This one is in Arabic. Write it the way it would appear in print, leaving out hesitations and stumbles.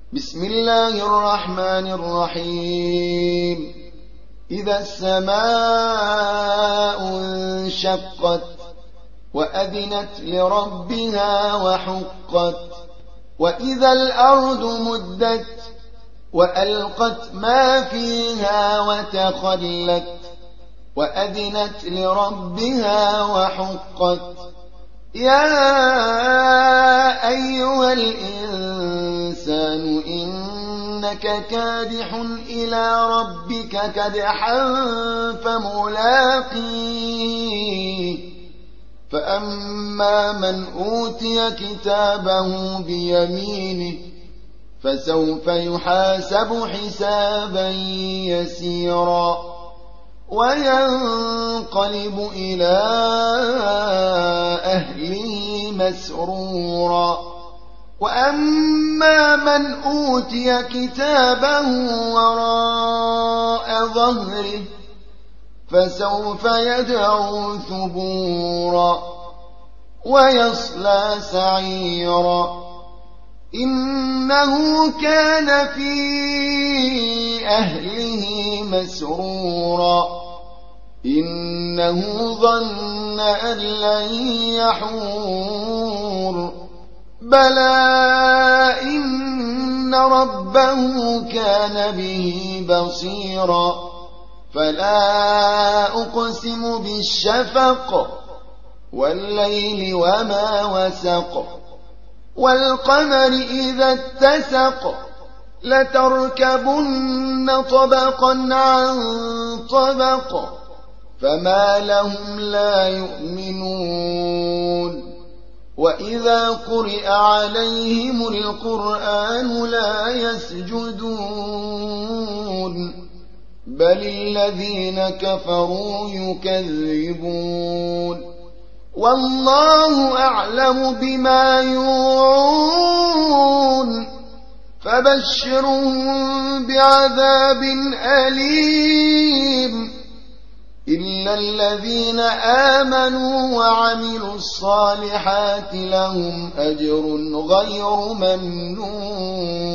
بسم الله الرحمن الرحيم. إذا السماء انشقت وأذنت لربها وحقت وإذا الأرض مدت وألقت ما فيها وتخلت وأذنت لربها وحقت يا أيها الإنسان إنك كادح إلى ربك كدحا فملاقيه فأما من أوتي كتابه بيمينه فسوف يحاسب حسابا يسيرا وينقلب إلى أهله مسرورا وأما من أوتي كتابه وراء ظهره فسوف يدعو ثبورا ويصلى سعيرا إنه كان في أهله مسرورا إنه ظن أن لن يحور بلى إن ربه كان به بصيرا فلا أقسم بالشفق والليل وما وسق والقمر إذا اتسق لتركبن طبقا عن طبق فما لهم لا يؤمنون وإذا قرئ عليهم القرآن لا يسجدون بل الذين كفروا يكذبون والله أعلم بما يوعون فبشرهم بعذاب أليم إلا الذين آمنوا وعملوا الصالحات لهم أجر غير ممنون